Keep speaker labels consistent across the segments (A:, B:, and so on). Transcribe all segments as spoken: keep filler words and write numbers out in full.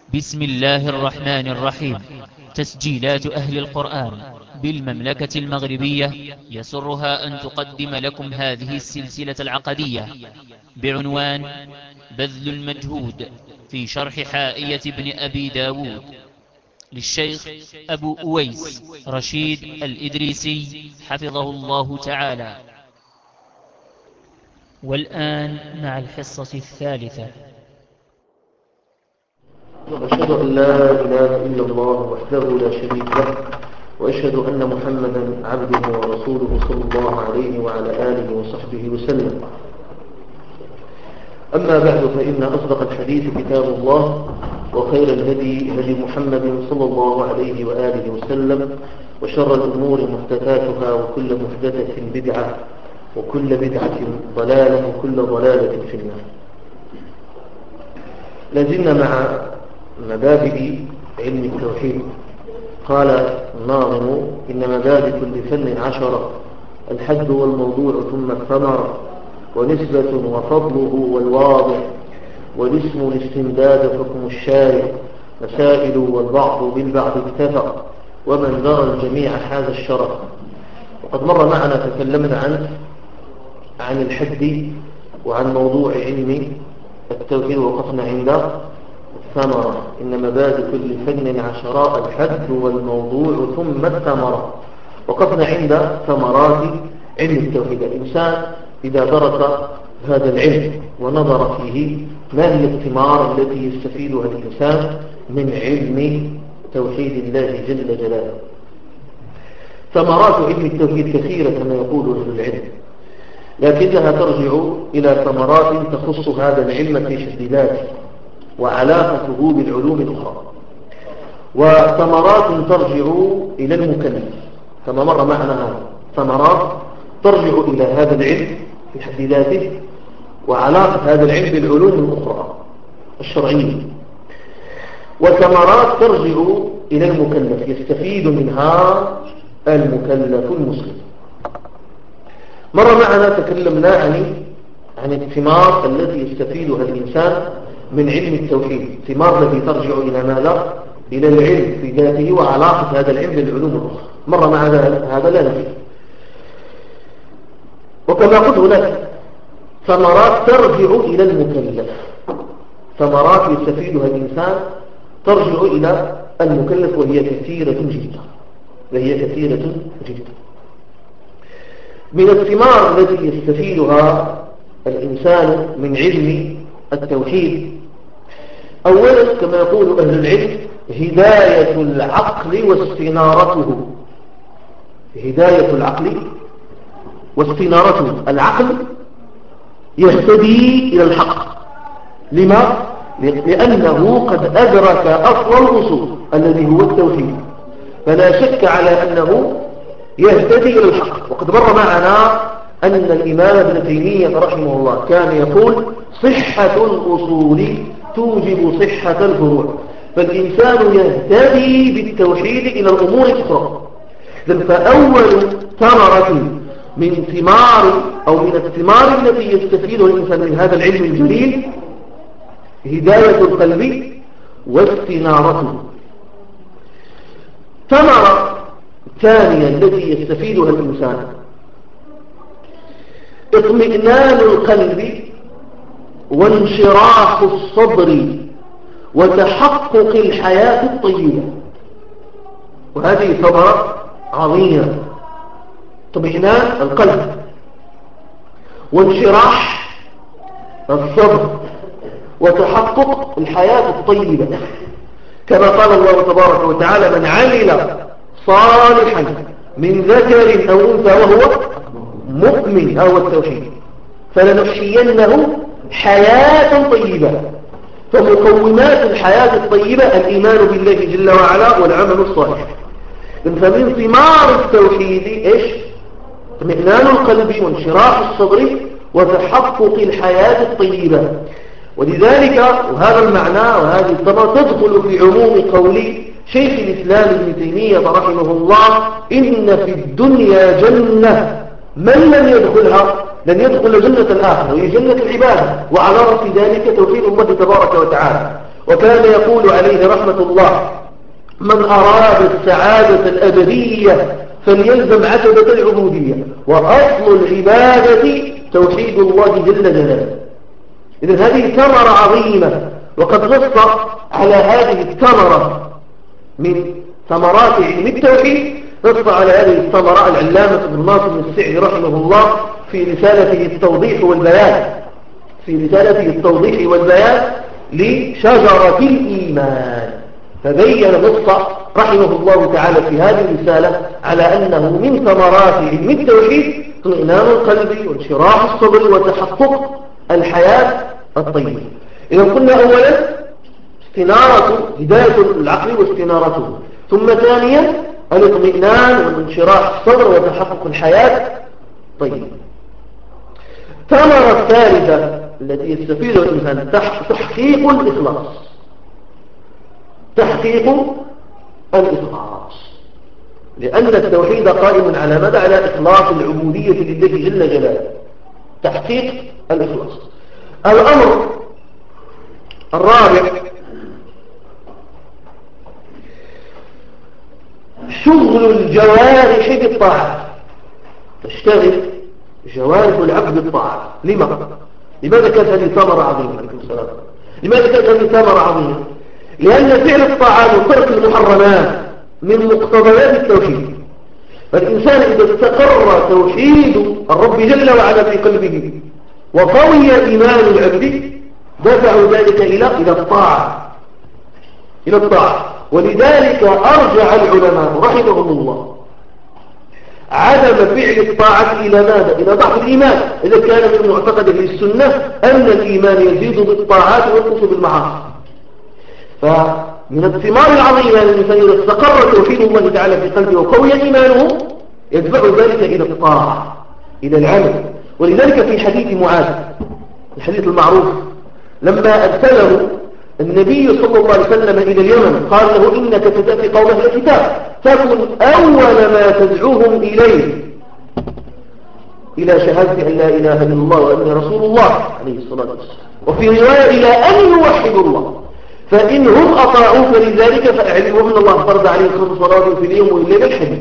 A: بسم الله الرحمن الرحيم. تسجيلات أهل القرآن بالمملكة المغربية يسرها أن تقدم لكم هذه السلسلة العقدية بعنوان بذل المجهود في شرح حائية ابن أبي داود للشيخ أبو أويس رشيد الإدريسي حفظه الله تعالى. والآن مع الحصة الثالثة.
B: وأشهد أن لا إله إلا الله وحده لا شريك له، وأشهد أن محمدا عبده ورسوله صلى الله عليه وعلى آله وصحبه وسلم. أما بعد، فإن أصدق الحديث كتاب الله، وخير الهدي هدي محمد صلى الله عليه وآله وسلم، وشر الأمور محدثاتها، وكل محدثة بدعة، وكل بدعة ضلالة، وكل ضلالة في النار. لازلنا مع مبادئ علم التوحيد. قال الناظم: إن مبادئ كل فن عشرة، الحد والموضوع ثم الثمرة، ونسبة وفضله والواضع، والاسم الاستمداد حكم الشارع، مسائل والبعض بالبعض اتفق، ومن ذرى الجميع حاز الشرف. وقد مر معنا تكلمنا عن عن الحد وعن موضوع علم التوحيد، وقفنا عند الثمرة. إن مبادئ كل فن عشراء، الحد والموضوع ثم الثمرة. وقفنا عند ثمرات علم التوحيد. الإنسان إذا درس هذا العلم ونظر فيه، ما هي الثمار التي يستفيدها الإنسان من علم توحيد الله جل جلاله؟ ثمرات علم التوحيد كثيرة كما يقول أهل العلم، لكنها ترجع إلى ثمرات تخص هذا العلم في حد ذاته وعلاقته بالعلوم الأخرى، وثمرات ترجع إلى المكلف كما مر معنا. هذا ثمرات ترجع إلى هذا العلم في حد ذاته وعلاقة هذا العلم بالعلوم الأخرى الشرعية، وثمرات ترجع إلى المكلف يستفيد منها المكلف المسلم. مر معنا تكلمنا عن عن الثمار التي يستفيدها الإنسان من علم التوحيد، ثمار التي ترجع إلى ماذا؟ إلى العلم في ذاته وعلاقة هذا العلم بالعلوم الأخرى. مر مع هذا لا نفي. وكما قلت هناك ثمرات ترجع إلى المكلف، ثمرات يستفيدها الإنسان ترجع إلى المكلف، وهي كثيرة جدا وهي كثيرة جدا. من الثمار التي يستفيدها الإنسان من علم التوحيد، أولا كما يقول أهل العلم: هداية العقل واستنارته. هداية العقل واستنارته. العقل يهتدي إلى الحق. لما؟ لأنه قد أدرك أصل الأصول الذي هو التوحيد، فلا شك على أنه يهتدي إلى الحق. وقد مر معنا أن الإمام ابن تيمية رحمه الله كان يقول: صحة الأصول توجب صحة الفروع. فالإنسان يهتدي بالتوحيد إلى الأمور الأخرى. فأول ثمرة من ثمار أو من الثمار التي يستفيدها الإنسان من هذا العلم الجليل هداية القلب واستنارته. ثمرة ثانية التي يستفيدها الإنسان اطمئنان القلب وانشراح الصدر وتحقق الحياة الطيبة. وهذه ثمرة عظيمة: اطمئنان القلب وانشراح الصدر وتحقق الحياة الطيبة، كما قال الله تبارك وتعالى: من عمل صالحا من ذكر أو أنثى وهو مؤمن، أو التوحيد، فلنحيينه حياة طيبة. فمقومات الحياة الطيبة الإيمان بالله جل وعلا والعمل الصالح. فمن ثمار التوحيد إيش؟ اطمئنان القلب وانشراح الصدر وتحقق الحياة الطيبة. ولذلك وهذا المعنى وهذه الثمرة تدخل في عموم قول شيخ الإسلام ابن تيمية رحمه الله: إن في الدنيا جنة من لم يدخلها لن يدخل جنة الآخرة، وهي جنة العبادة، وعلى رأس ذلك توحيد الله تبارك وتعالى. وكان يقول عليه رحمة الله: من أراد السعادة الأبدية فليلزم عتبة العبودية، وأصل العبادة توحيد الله جل جلاله. إذن هذه ثمرة عظيمة، وقد نص على هذه الثمرة من ثمرات علم التوحيد، نص على هذه الثمرة العلامة ابن ناصر السعدي رحمه الله في رسالته التوضيح والبيان في رسالته التوضيح والبيان لشجرة الإيمان، فبين نص رحمه الله تعالى في هذه الرسالة على أنه من ثمرات علم التوحيد اطمئنان القلب وانشراح الصدر وتحقق الحياة الطيبة. إذا قلنا أولا استنارة هداية العقل واستنارته، ثم ثانيا الاطمئنان وانشراح الصدر وتحقق الحياة الطيبة. الثمرة الثالثة التي يستفيد الإنسان تحقيق الإخلاص تحقيق الإخلاص لأن التوحيد قائم على مدى على إخلاص العبودية لله جل جلاله، تحقيق الإخلاص. الأمر الرابع شغل الجوارح بالطاعة، تشتغل جوارح العبد بالطاعة. لما؟ لماذا كانت هذه ثمرة عظيمة؟ عليكم السلام. لماذا كانت هذه ثمرة عظيمة؟ لأن فعل الطاعات وترك المحرمات من مقتضيات التوحيد، فالإنسان إذا استقر توحيد الرب جل وعلا في قلبه وقوي إيمان العبد دفع ذلك إلى إلى الطاعة إلى الطاعة ولذلك أرجع العلماء رحمهم الله عدم فعل الطاعة إلى ماذا؟ إلى ضعف الإيمان. إذا كان من معتقد السنة أن الإيمان يزيد بالطاعات وينقص بالمعاصي، فمن الثمار العظيمة الإنسان إذا استقر توحيد الله تعالى في قلبه وقوي إيمانه يدفع ذلك إلى الطاعة إلى العمل. ولذلك في حديث معاذ الحديث المعروف لما أرسله النبي صلى الله عليه وسلم إلى اليمن قال له: إنك ستأتي قوم أهل الكتاب فكن أول ما تدعوهم إليه إلى شهادة أن لا إله إلا الله وأن رسول الله عليه الصلاة والسلام، وفي رواية إلى أن يوحدوا الله، فإنهم أطاعوك لذلك فأعلمهم أن الله فرض عليهم خمس صلوات في اليوم والليل الحديث.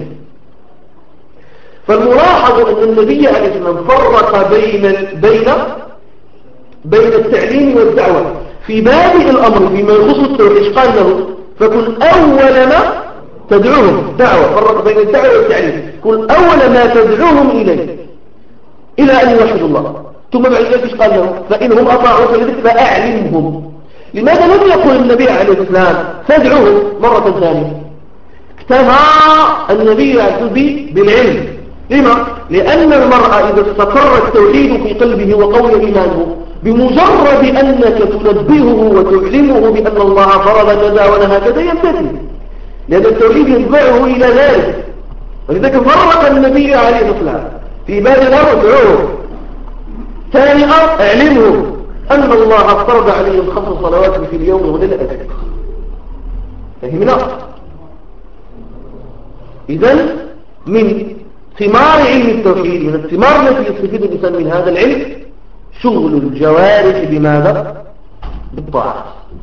B: فالملاحظ أن النبي عليه الصلاة والسلام فرق بين بين بين التعليم والدعوة في بادئ الأمر فيما يخص التوحيد. قال له: فكن أول ما تدعوهم دعوة، فرق بين الدعوة والتعليم، كن أول ما تدعوهم إليه إلى أن يوحدوا الله. ثم بعد ذلك قال له: فإنهم أطاعوك لذلك فأعلمهم. لماذا لم يقل النبي عليه السلام فادعوهم مرة ثانية؟ اكتفى النبي عليه السلام بالعلم. لما؟ لأن المرأة إذا استقر التوحيد في قلبه وقوي إيمانه بمجرد أنك تنبهه وتعلمه بأن الله فرض كذا ونهى كذا يمتثل، لأن التوحيد يدفعه إلى ذلك. ولذلك فرق النبي عليه السلام في باب الأمر ادعوه، ثاني أمر اعلمه أن الله فرض عليهم خمس صلوات في اليوم والليلة. فهمنا؟ إذن من ثمار علم التوحيد، من الثمار التي يستفيد الإنسان من هذا العلم شغل الجوارح بماذا؟ بالطاعة.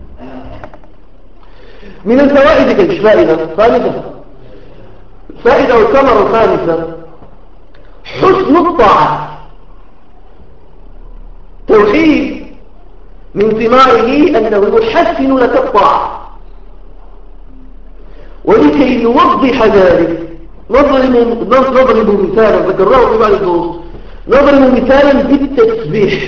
B: من الفوائد كيف فائدة ثالثة، فائدة والثمرة الخامسة حسن الطاعة. توحيد من ثماره أنه يحسن لك الطاعة، ولكي نوضح ذلك نضرب نضرب مثالا ذكرناه في بعض الدروس، نضرب مثالا بالتسبيح.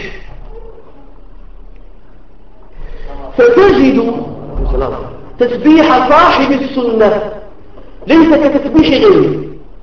B: فتجد تسبيح صاحب السنة ليس كتسبيح غيره.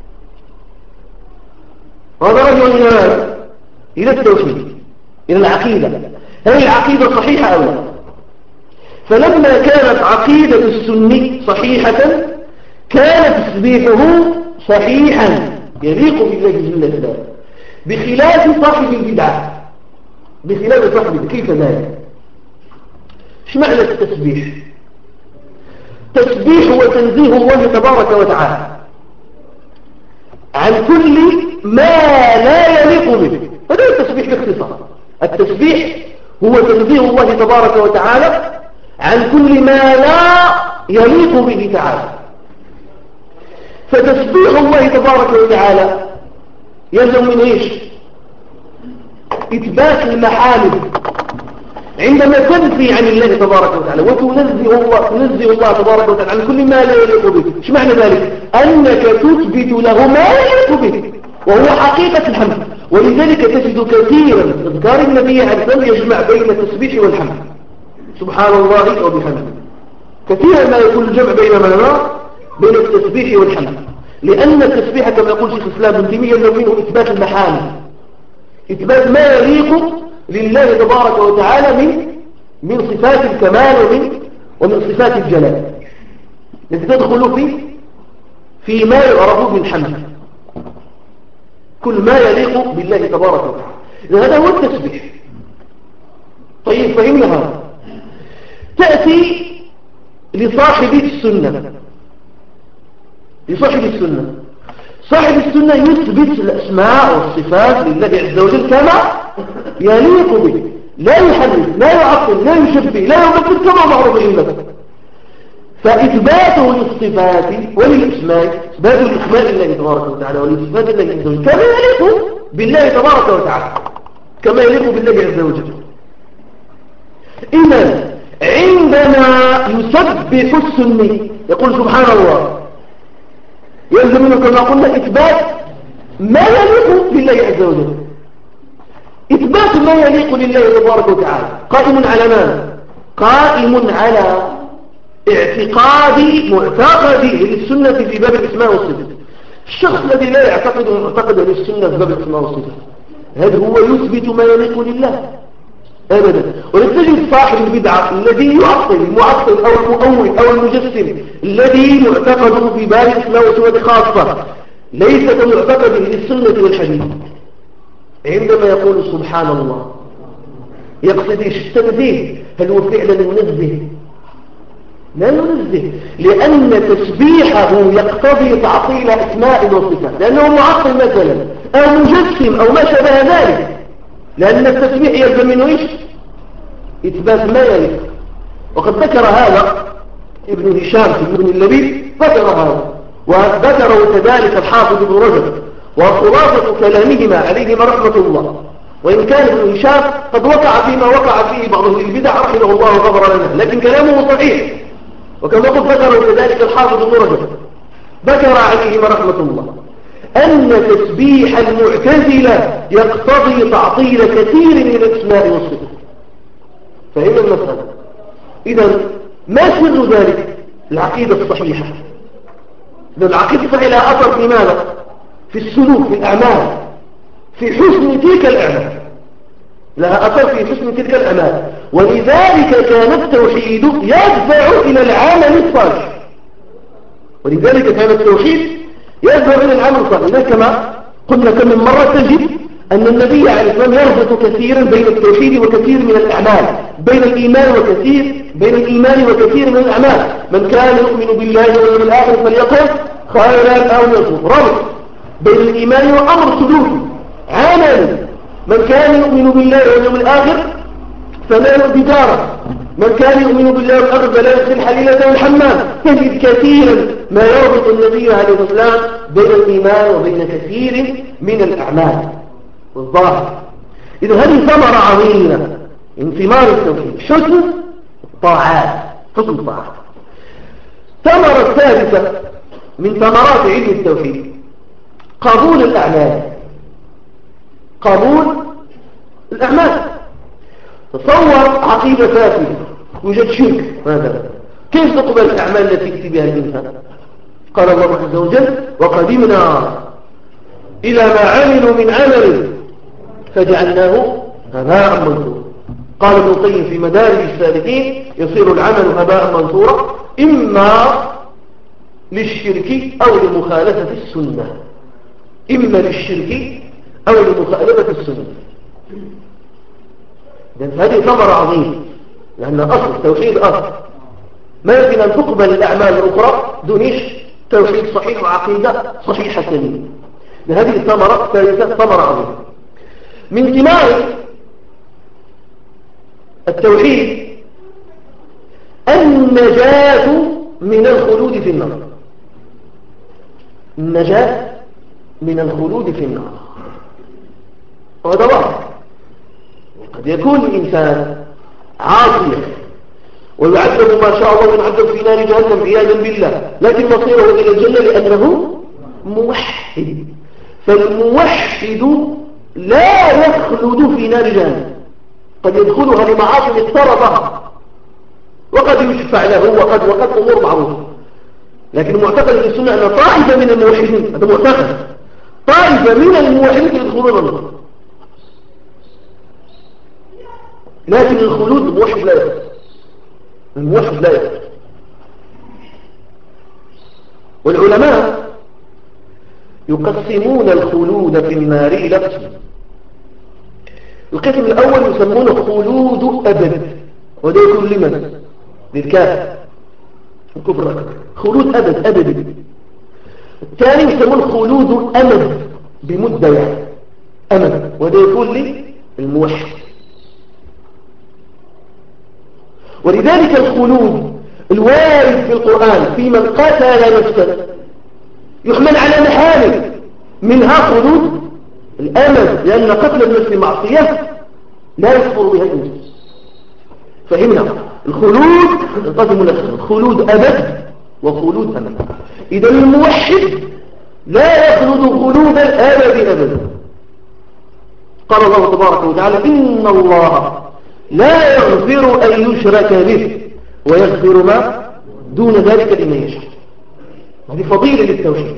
B: هذا رجل إلى إلى التوحيد، إلى العقيدة، هل العقيدة صحيحة أو لا؟ فلما كانت عقيدة السني صحيحة كان تسبيحه صحيحا يليق بالله جل جلاله، بخلاف صاحب البدعة. بخلاف صاحب البدعة كيف ذلك؟ ايش معنى التسبيح؟ تسبيح هو تنزيه الله تبارك وتعالى عن كل ما لا يليق به. هذا التسبيح باختصار. التسبيح هو تنزيه الله تبارك وتعالى عن كل ما لا يليق به تعالى. فتسبيح الله تبارك وتعالى يلزم من إيش؟ إثبات المحامد. عندما تنفي عن الله تبارك وتعالى وتنزه الله, تنزه الله تبارك وتعالى عن كل ما لا يليق به، ايش معنى ذلك؟ أنك تثبت له ما يليق به وهو حقيقة الحمد. ولذلك تجد كثيرا اذكار النبي عليه الصلاة والسلام يجمع بين التسبيح والحمد، سبحان الله وبحمده. كثيرا ما يكون الجمع بين ما بين التسبيح والحمد، لأن التسبيح كما يقول شيخ الإسلام ابن تيمية يلزم منه إثبات المحامد، إثبات ما يليق لله تبارك وتعالى من من صفات الكمال ومن ومن صفات الجلال التي تدخل في فيما يعرف بالحمد، كل ما يليق بالله تبارك وتعالى. هذا هو التسبيح. طيب فإنها تأتي لصاحب السنة لصاحب السنة صاحب السنة يثبت الأسماء والصفات لله عز وجل كما يليق به، لا يحرف لا يعطل لا يشبه لا يبدل كما معروف عندك. فإثباته للصفات وللأسماء، إثبات الأسماء لله تبارك وتعالى ولصفات الله عز وجل كما يليق بالله تبارك وتعالى، كما يليق بالله عز وجل. إذن عندما يسبح السني يقول سبحان الله، يلزم منه كما قلنا إثبات ما يليق بالله عز وجل. إثبات ما يليق لله تبارك وتعالى قائم على ماذا؟ قائم على اعتقاد معتقد للسنة في باب الاسماء والصفات. الشخص الذي لا يعتقد معتقد للسنة في باب الاسماء والصفات هذا هو يثبت ما يليق لله أبدا. ولتجد صاحب البدعة الذي يعطل المعطل أو المؤول أو المجسم الذي معتقده في باب الاسماء والصفات خاصة ليس كمعتقده للسنة والحديث، عندما يقول سبحان الله يقصد التنزيه. هل هو فعلا ينزه؟ لا ينزه، لأن تسبيحه يقتضي تعطيل أسماء وصفات، لأنه معطل مثلا أو مجسم أو ما شابه ذلك، لأن التسبيح يلزم منه إيش؟ إثبات ما يليق. وقد ذكر هذا ابن هشام في ابن اللبيب، ذكر هذا وذكره كذلك الحافظ ابن رجب، وخلاصة كلامهما عليهما رحمة الله. وإن كان ابن هشام قد وقع فيما وقع فيه بعض البدع رحمه الله وغفر لنا، لكن كلامه صحيح. وكما قلت ذكره كذلك الحافظ ابن رجب، ذكر عليهما رحمة الله أن تسبيح المعتزلة يقتضي تعطيل كثير من الأسماء والصفات. فهنا المسألة. إذن ما سر ذلك؟ العقيدة الصحيحة. إذن العقيدة الصحيحة لها أثر في ماذا؟ في السلوك، في الأعمال، في حسن تلك الأعمال، لها أثر في حسن تلك الأعمال. ولذلك كان التوحيد يدفع إلى العمل الصالح، ولذلك كان التوحيد يدفع إلى العمل الصالح. إذا كما قلنا كم من مرة تجد أن النبي عليه الصلاة والسلام يربط كثيرا بين التوحيد وكثير من الأعمال، بين الإيمان وكثير بين الإيمان وكثير من الأعمال. من كان يؤمن بالله واليوم الآخر فليقل خيرا أو ليصمت. ربط بين الإيمان وأمر سلوكي عمل. من كان يؤمن بالله واليوم الآخر فلا يؤذي جاره، من كان يؤمن بالله والآخر فلا يدخل حليلته الحمام. تجد كثيرا ما يربط النبي عليه الصلاة والسلام بين الإيمان وبين كثير من الأعمال والظاهر. إذا هذه ثمرة عظيمة من ثمار التوحيد، حسن الطاعات، حسن الطاعات. ثمرة الثالثة من ثمرات علم التوحيد قبول الأعمال، قبول الأعمال. تصور عقيدة فاسدة يوجد شرك مثلا، كيف تقبل الأعمال التي يأتي بها الإنسان؟ قال الله عز وجل وقدمنا إلى ما عملوا من عمل فجعلناه هباء منثورا. قال ابن القيم في مدارج السالكين يصير العمل هباء منثورا إما للشرك أو لمخالفة السنة، إما للشرك أو لمخالفة السنة. هذه ثمرة عظيمة، لأن أصل التوحيد أصل ما يمكن أن تقبل الأعمال الأخرى دونيش توحيد صحيح وعقيدة صحيحة سليمة. هذه الثمرة ثالثة ثمرة عظيمة. من ثمار التوحيد النجاة من الخلود في النار. النجاة من الخلود في النار، وهذا واضح. قد يكون الإنسان عاصيا ويعذب ما شاء الله ويعذب في نار جهنم عياذا بالله، لكن مصيره إلى الجنة لأنه موحد. فالموحد لا يخلد في نار جهنم، قد يدخلها لمعاصي اضطربها وقد يشفع له وقد وقد أمور معروفة. لكن معتقد في السنة أن طائفة من الموحدين، هذا معتقد، طائفة من الموحدين يدخلون النار، لكن الخلود الموحد لا يخلد، الموحد لا يخلد. والعلماء يقسمون الخلود في النار إلى قسمين. القسم الأول يسمونه خلود أبد، وده يكون لمن؟ للكافر الكفر الأكبر، خلود أبد أبد. الثاني يسمونه خلود أمد بمدة يعني أمد، وده يكون للموحد. ولذلك الخلود الوارد في القرآن في من قتل نفسا يحمل على محامل، منها خلود الأمد، لأن قتل النفس معصية لا يكفر بها الإنسان. فهمنا الخلود القسم الأخير، خلود أبد وخلود أمد. إذا الموحد لا يخلد خلود الأبد أبدا. قال الله تبارك وتعالى إن الله لا يغفر أن يشرك به ويغفر ما دون ذلك لمن يشاء. هذه فضيلة للتوحيد،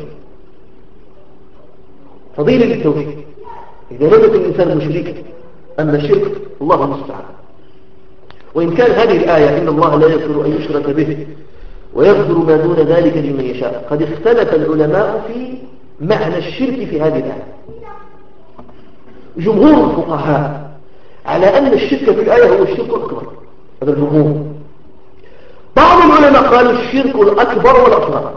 B: فضيلة للتوحيد. إذا لم يكن الإنسان مشركا، أما الشرك الله المستعان. وإن كان هذه الآية إن الله لا يغفر أن يشرك به ويغفر ما دون ذلك لمن يشاء، قد اختلف العلماء في معنى الشرك في هذه الآية. جمهور الفقهاء على أن الشرك في الآية هو الشرك الأكبر، هذا الجمهور. بعض العلماء قالوا الشرك الأكبر والأصغر،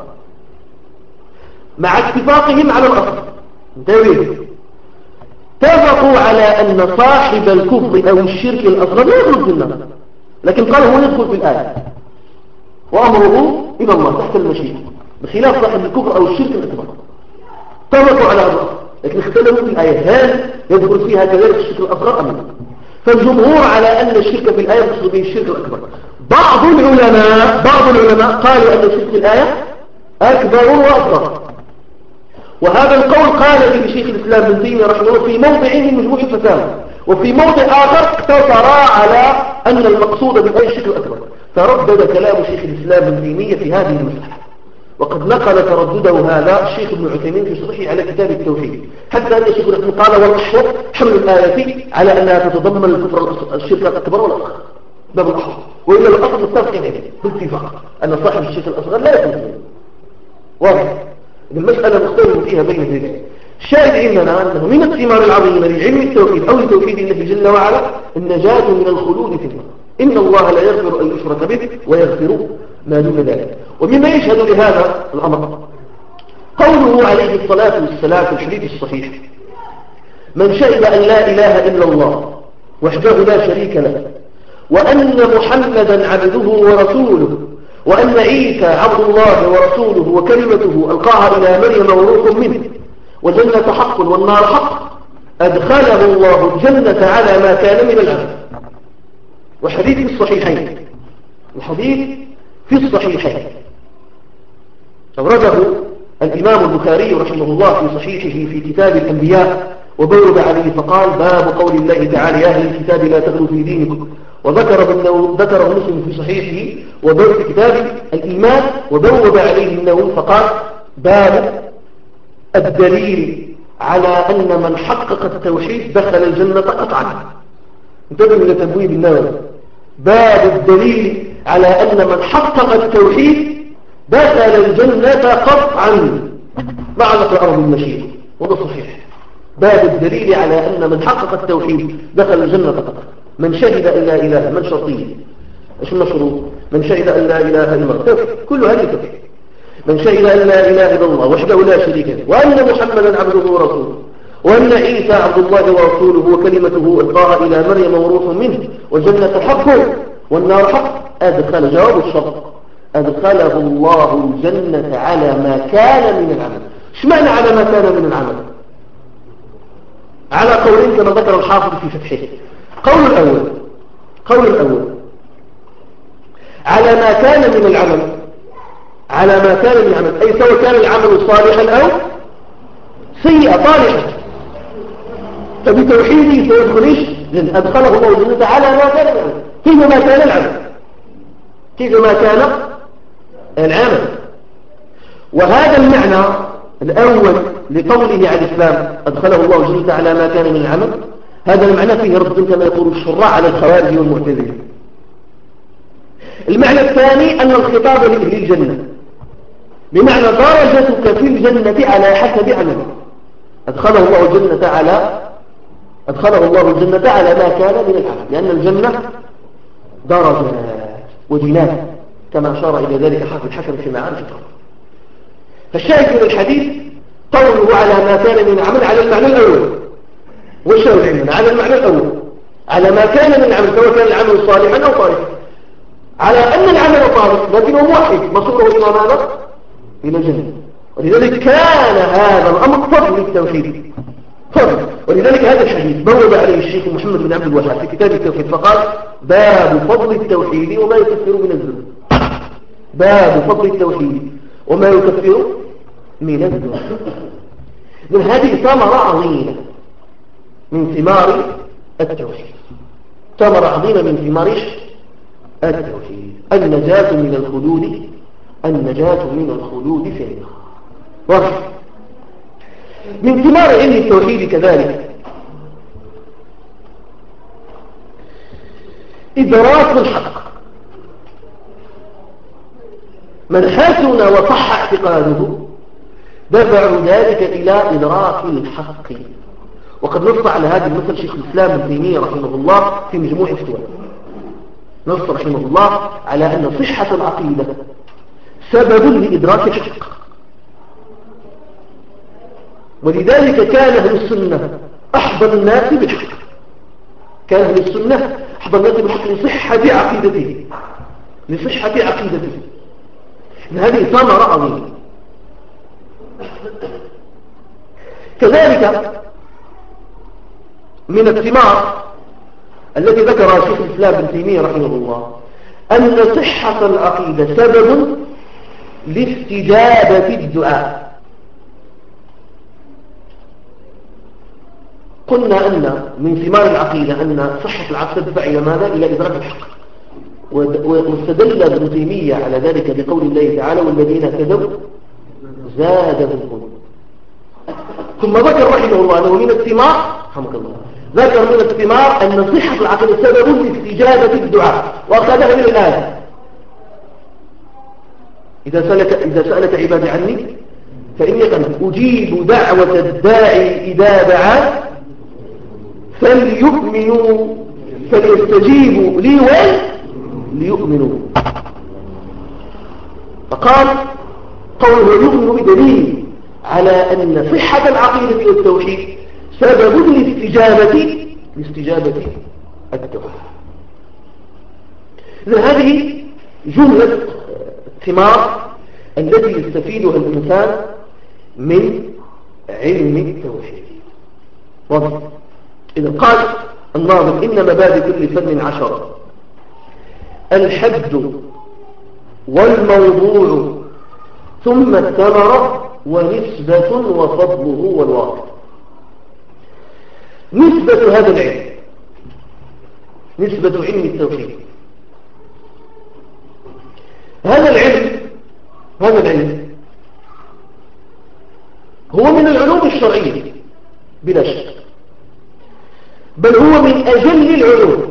B: مع اتفاقهم على الأصل. انتبهوا، اتفقوا على أن صاحب الكفر أو الشرك الأصغر لا يدخل في النار، لكن قال هو يدخل في الآية وأمره إلى الله تحت المشيئة، بخلاف صاحب الكفر أو الشرك الأكبر. اتفقوا على هذا، لكن اختلفوا في الآية هل يدخل فيها كذلك الشرك الأصغر أم لا. فالجمهور على أن الشرك في الآية يقصد به الشرك الأكبر. بعض العلماء بعض العلماء قالوا أن الشرك في الآية أكبر وأصغر، وهذا القول قال به شيخ الإسلام ابن تيمية رحمه الله في موضع من مجموع الفتاوى، وفي موضع آخر اقتصر على أن المقصود بالآية الشرك الأكبر. تردد كلام شيخ الإسلام ابن تيمية في هذه المسألة، وقد نقل تردده هذا الشيخ ابن عثيمين في شرحه على كتاب التوحيد، حتى أن الشيخ ابن قال والأحوط حمل الآية على أنها تتضمن الكفر الشرك الأكبر والأصغر، باب الأحوط. وإلا الأصل متفقين عليه بالاتفاق أن صاحب الشرك الأصغر لا يكون فيه. واضح؟ المسألة مختلف فيها بين الرجال. الشاهد عندنا أنه من الثمار العظيمة لعلم التوحيد أو لتوحيد الله جل وعلا النجاة من الخلود في النار. إن الله لا يغفر أن يشرك به ويغفر ما دون ذلك. ومما يشهد لهذا الأمر قوله عليه الصلاة والسلام في الحديث الصحيح: من شهد أن لا إله إلا الله وحده لا شريك له وأن محمدا عبده ورسوله وأن عيسى عبد الله ورسوله وكلمته ألقاها إلى مريم وروح منه وجنة حق والنار حق أدخله الله الجنة على ما كان من العمل. وحديث في الصحيحين، الحديث في الصحيحين أورده الإمام البخاري رحمه الله في صحيحه في كتاب الأنبياء وبوب عليه فقال: باب قول الله تعالى: يا أهل الكتاب لا تغلوا في دينكم. وذكر ذكره مسلم في صحيحه وبوب في كتاب الإيمان وبوب عليه النووي فقال: باب الدليل على أن من حقق التوحيد دخل الجنة قطعا. انتبهوا إلى تبويب النووي: باب الدليل على أن من حقق التوحيد دخل الجنة قطعا مع الأقرار بالمشيئة. وده صحيح، باب الدليل على أن من حقق التوحيد دخل الجنة قطعا. من شهد أن لا إله، من شرطيه ايش المشروط؟ من شهد أن لا إله إلا الله، كل هذه توحيد. من شهد أن لا إله إلا الله وحده لا شريك له وأن محمدا عبده ورسوله وأن عيسى عبد الله ورسوله وكلمته ألقاها إلى مريم وروح منه والجنة حق والنار حق أدخل جواب الشرط أدخله الله الجنة على ما كان من العمل. ايش معنى على ما كان من العمل؟ على قولين كما ذكر الحافظ في فتحه. قول الأول قول الأول على ما كان من العمل، على ما كان من العمل أي سواء كان العمل صالحا أو سيئا. صالحا فبتوحيده سيدخل ايش؟ لأن أدخله الله الجنة على ما كان من العمل. كيف ما كان العمل؟ كيف ما كان العمل. وهذا المعنى الأول لقوله على الإسلام أدخله الله الجنة على ما كان من العمل، هذا المعنى فيه رد كما يقول الشراع على الخوارج والمعتزلة. المعنى الثاني أن الخطاب لأهل الجنة بمعنى درجتك في الجنة على حسب عملك. أدخله الله الجنة على أدخله الله الجنة على ما كان من العمل، لأن الجنة درجات وجنات كما أشار إلى ذلك حافظ الحكم في معارف القرآن. فالشاهد من الحديث قوله على ما كان من العمل على المعنى الأول، والشاهد عندنا على المعنى الأول على ما كان من العمل سواء كان العمل صالحا أو طارئا، على أن العمل طارئ لكنه موحد مصيره إلى ماذا؟ إلى الجنة. ولذلك كان هذا الأمر فضل التوحيد فضل. ولذلك هذا الحديث بوب عليه الشيخ محمد بن عبد الوهاب في كتاب التوحيد فقال باب فضل التوحيد وما يكفر من الذنوب. باب فضل التوحيد وما يكفر من الذنوب. من هذه ثمرة عظيمة من ثمار التوحيد، ثمرة عظيمة من ثمار التوحيد، النجاة من الخلود النجاة من الخلود في النار. واضح. من ثمار علم التوحيد كذلك إدراك الحق. من حسن وصح اعتقاده دفع ذلك إلى إدراك الحق. وقد نص على هذا المثل شيخ الإسلام ابن تيمية رحمه الله في مجموع فتاواه. نص رحمه الله على أن صحة العقيدة سبب لإدراك الحق، ولذلك كان أهل السنة أحضر الناس بالحق. كان أهل السنة أحضر الناس بالحق لصحة عقيدته لصحة عقيدته. هذه ثمرة عظيمة. كذلك من الثمار التي ذكرها شيخ الإسلام ابن تيمية رحمه الله أن صحة العقيدة سبب لاستجابة الدعاء. قلنا أن من ثمار العقيدة أن صحة العقيدة تدفع إلى ماذا؟ إلى إدراك الحق. واستدل ابن تيمية على ذلك بقول الله تعالى والذين اهتدوا زادهم هدى. ثم ذكر رحمه الله أنه من الثمار رحمك الله ذكر من الثمار أن صحة العقيدة سبب لاستجابة الدعاء، وأخذها من الآية إذا سألك, إذا سألك عبادي عني فإني قد أجيب دعوة الداعي إذا دعان فليؤمنوا فليستجيبوا لي وليؤمنوا. فقال قوله يؤمنوا بدليل على أن صحة العقيدة والتوحيد سبب لاستجابة لاستجابة الدعاء. هذه جملة ثمار التي يستفيدها الإنسان من علم التوحيد. واضح. إذا قال الناظم إن مبادئ كل فن عشرة: الحد والموضوع ثم الثمرة ونسبة وفضله والواقع. نسبة هذا العلم، نسبة علم التوحيد، هذا العلم هذا العلم هو من العلوم الشرعية بلا شك، بل هو من أجل العلوم،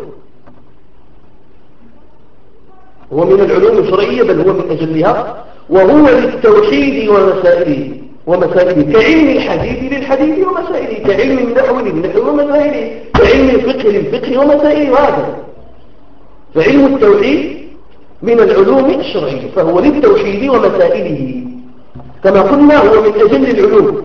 B: هو من العلوم الشرعية بل هو من أجلها، وهو للتوحيد ومسائله ومسائله كعلم الحديث للحديث ومسائله، كعلم النحو للنحو ومسائله، كعلم الفقه للفقه ومسائله، وهكذا. فعلم التوحيد من العلوم الشرعية، فهو للتوحيد ومسائله كما قلنا هو من أجل العلوم،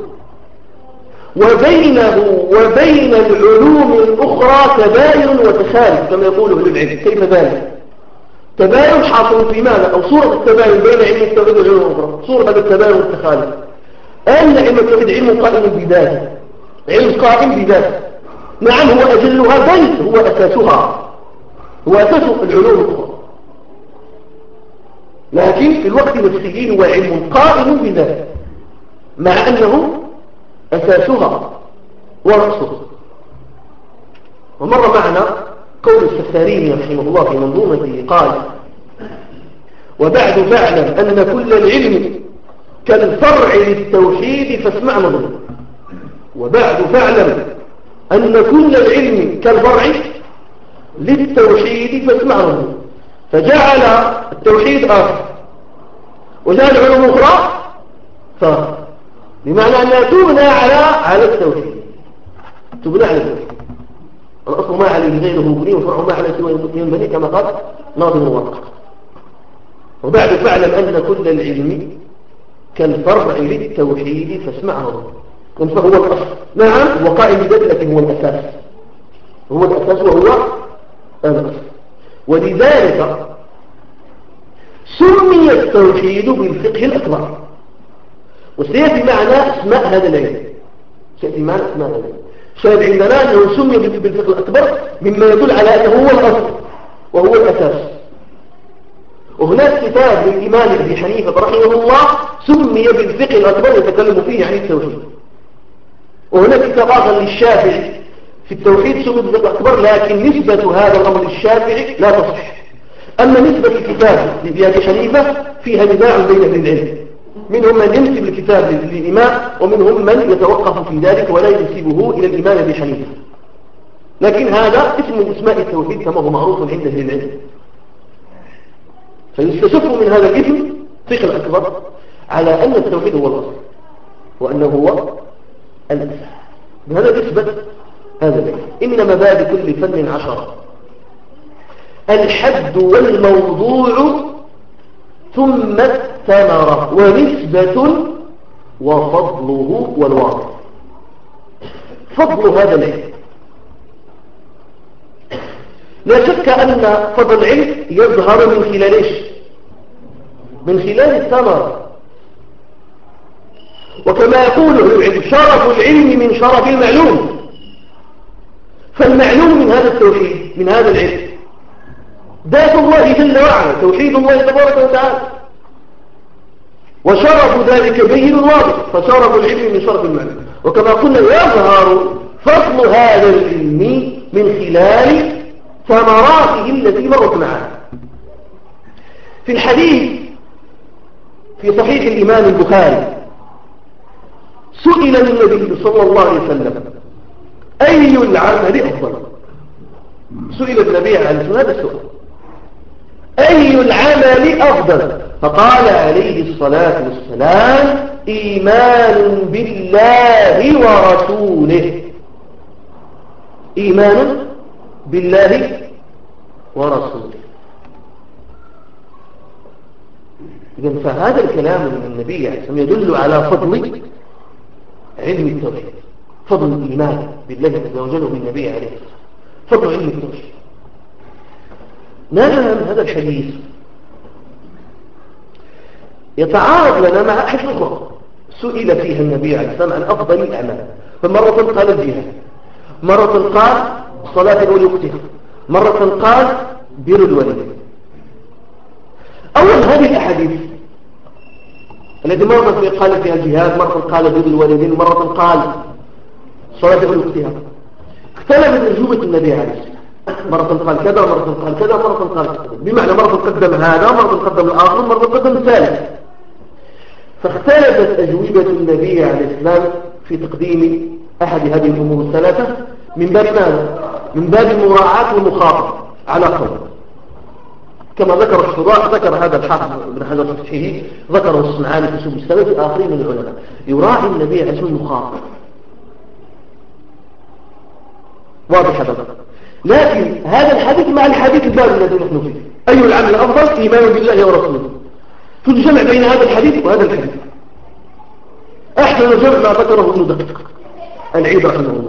B: وبينه وبين العلوم الأخرى تباين وتخالف كما يقول أهل العلم. كيف ذلك؟ تباين حاصل في ماذا؟ أو صورة التباين بين علم التوحيد والعلوم الأخرى، صورة هذا التباين والتخالف. أن علم التوحيد علم قائم بذاته، علم قائم بذاته، نعم هو أجلها بل هو أساسها، هو أساس العلوم الأخرى، لكن في الوقت نفسه هو علم قائم بذاته مع أنه أساسها ورأسها. ومر معنا قول السفاريني رحمه الله في منظومته قال: وبعد فاعلم أن كل العلم كالفرع للتوحيد فاسمع نظري. وبعد فاعلم أن كل العلم كالفرع للتوحيد فاسمع نظري، فجعل التوحيد آخر وجعل العلوم أخرى فاخر، بمعنى أنها تبنى على على التوحيد، تبنى على التوحيد. الأصل ما عليه غيره بني، وفرع ما على سوى ينبني، كما قال ناظم الواقع. وبعد فاعلم أن كل العلم كالفرع للتوحيد فاسمع نظري، فهو الأصل، نعم هو قائم بذاته لكن هو الأساس، هو الأساس وهو الأصل. ولذلك سمي التوحيد بالفقه الأكبر، وسيأتي معنا اسماء هذا العلم، سيأتي معنا اسماء هذا العلم. شاهد عندنا أنه سمي بالفقه الأكبر مما يدل على أنه هو الأصل وهو الأساس. وهناك كتاب للإمام أبي حنيفة رحمه الله سمي بالفقه الأكبر يتكلم فيه عن التوحيد. وهناك كتاب آخر للشافعي في التوحيد سمي بالفقه الأكبر، لكن نسبة هذا الأمر للشافعي لا تصح. أما نسبة الكتاب لأبي حنيفة فيها نزاع بين أهل العلم، منهم من ينسب الكتاب للإمام ومنهم من يتوقف في ذلك ولا ينسبه إلى الإمام أبي حنيفة، لكن هذا اسم من اسماء التوحيد كما هو معروف عند أهل العلم. فيستشف من هذا الاسم فقه الأكبر على أن التوحيد هو الأصل وأنه هو الأساس. بهذا نسبة هذا العلم. إن مبادئ كل فن عشرة: الحد والموضوع ثم الثمرة ونسبة وفضله والواقع. فضل هذا العلم، لا شك أن فضل العلم يظهر من خلال إيش؟ من خلال الثمرة. وكما يقول العلم شرف العلم من شرف المعلوم، فالمعلوم من هذا التوحيد من هذا العلم ذات الله جل وعلا، توحيد الله تبارك وتعالى، وشرف ذلك بين واضح، فشرف العلم من شرف المعلوم. وكما قلنا يظهر فضل هذا العلم من خلال ثمراته التي مرت معنا. في الحديث في صحيح الإمام البخاري سئل النبي صلى الله عليه وسلم: أي العمل أفضل؟ سئل النبي عليه هذا السؤال: أي العمل أفضل؟ فقال عليه الصلاة والسلام: إيمان بالله ورسوله. إيمان بالله ورسوله. إذن فهذا الكلام من النبي عليه الصلاة والسلام يدل على فضل علم التوحيد، فضل الإيمان بالله عز وجل وبالنبي عليه الصلاة والسلام، فضل علم التوحيد. نعم هذا الحديث يتعارض لنا مع حديث أخرى سئل فيها النبي عليه الصلاة والسلام عن أفضل الأعمال، فمرة قال الجهاد، مرة قال الصلاة لوقتها، مرة قال بر الوالدين. أول هذه الأحاديث التي مرة قال فيها الجهاد، مرة قال بر الوالدين، مرة قال الصلاة لوقتها، اختلفت أجوبة النبي عليه الصلاة والسلام، مرة قال كذا، مرة قال كذا، مرة قال كذا، بمعنى مرة قدم هذا، مرة قدم الآخر، مرة قدم الثالث. فاختلفت أجوبة النبي عليه السلام في تقديم أحد هذه الأمور الثلاثة من باب ماذا؟ من باب المراعاة والمخاطرة على قول، كما ذكر الشراح، ذكر هذا الحافظ ابن حجر في فتحه، ذكره الصنعاني في سبل السلام في آخرين من العلماء، يراعي النبي عليه السلام المخاطرة. واضح هذا. لكن هذا الحديث مع الحديث الباب الذي نحن فيه، أي العمل أفضل؟ إيمان بالله ورسوله. تجمع بين هذا الحديث وهذا الحديث. أحسن الجمع ما ذكره ابن دقيق العيد رحمه الله،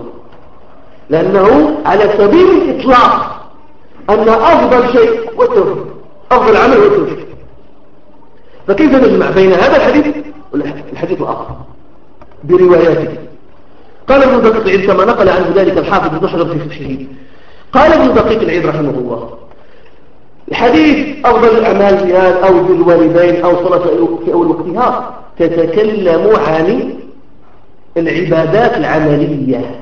B: لأنه على سبيل الإطلاق أن أفضل شيء والتوحيد، أفضل عمل هو التوحيد. فكيف نجمع بين هذا الحديث والحديث الآخر برواياته؟ قال ابن دقيق العيد كما نقل عنه ذلك الحافظ ابن حجر في فتحه، قال ابن دقيق العيد رحمه الله: الحديث أفضل الأعمال في هذا أو بالوالدين أو صلاة في أول وقتها تتكلم عن العبادات العملية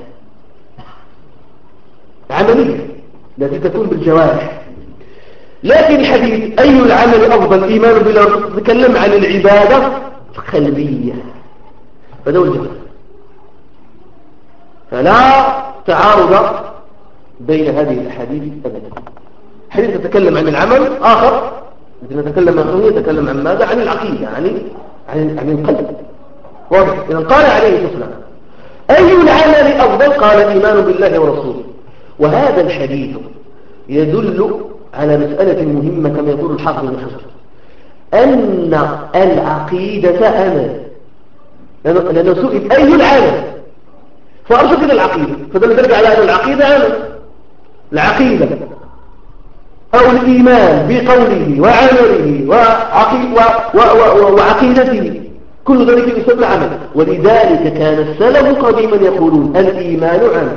B: عملية التي تكون بالجوارح، لكن الحديث أي العمل أفضل إيمان بالله تتكلم عن العبادة القلبية. فده هو الجمال، فلا تعارض بين هذه الأحاديث أبدا. حديث يتكلم عن العمل، آخر نتكلم عن القلب يتكلم عن ماذا؟ عن العقيدة، عن عن عن القلب. واضح؟ إذا قال عليه السلام أي العمل أفضل؟ قال الإيمان بالله ورسوله. وهذا الحديث يدل على مسألة مهمة كما يقول الحافظ ابن حجر، أن العقيدة أمل، لأنه سئل أي العمل فأرشد إلى العقيدة، فدل ذلك على أن العقيدة أمل. العقيدة أو الإيمان بقوله وعمله وعقيدته كل ذلك يسمى عمل. ولذلك كان السلف قديما يقولون الإيمان عمل،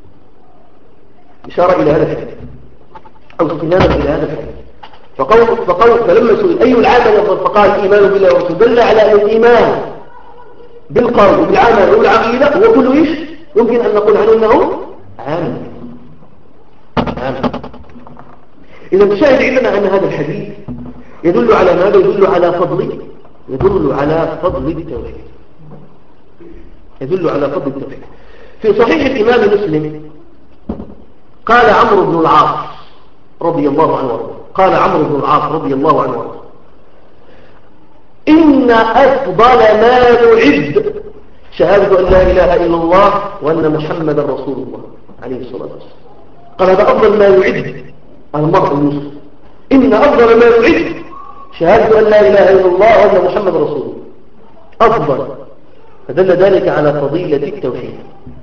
B: إشارة إلى هذا الحديث أو استنادا إلى هذا الحديث. فقول فقول فلما سئل أي العمل أفضل فقال الإيمان بالله ورسوله، دل على أن الإيمان بالقول وبالعمل والعقيدة هو كل إيش يمكن أن نقول عنه أنه عمل. عمل. إذا الشاهد عندنا أن هذا الحديث يدل على ماذا؟ يدل على فضل يدل على فضل التوحيد يدل على فضل التوحيد. في صحيح الإمام مسلم قال عمرو بن العاص رضي الله عنه وارضاه، قال عمرو بن العاص رضي الله عنه وارضاه: إن أفضل ما نعد شهادة أن لا إله إلا الله وأن محمدا رسول الله عليه الصلاة والسلام. قال هذا أفضل ما يعد المرء المسلم، إن أفضل ما يعد شهادة أن لا إله إلا الله وأن محمد رسول الله، أفضل. فدل ذلك على فضيلة التوحيد.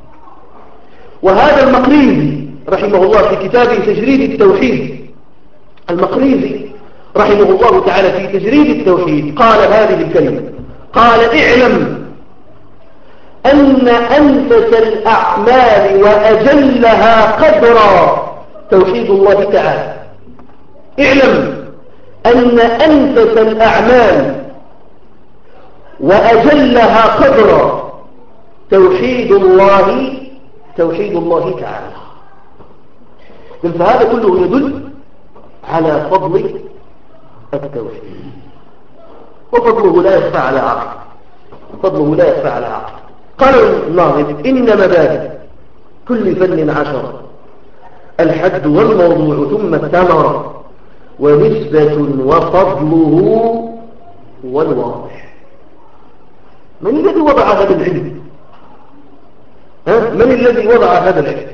B: وهذا المقريزي رحمه الله في كتابه تجريد التوحيد، المقريزي رحمه الله تعالى في تجريد التوحيد قال هذه الكلمة، قال: اعلم أن أنفس الأعمال وأجلها قدرا توحيد الله تعالى. اعلم أن أنفس الأعمال وأجلها قدرا توحيد الله توحيد الله تعالى. فهذا كله يدل على فضل التوحيد، وفضله لا يخفى على عقل فضله لا يخفى على عقل. قال الناظم: إن مبادئ كل فن عشرة، الحد والموضوع ثم الثمرة، ونسبة وفضله والواضح. من الذي وضع هذا العلم؟ ها؟ من الذي وضع هذا العلم؟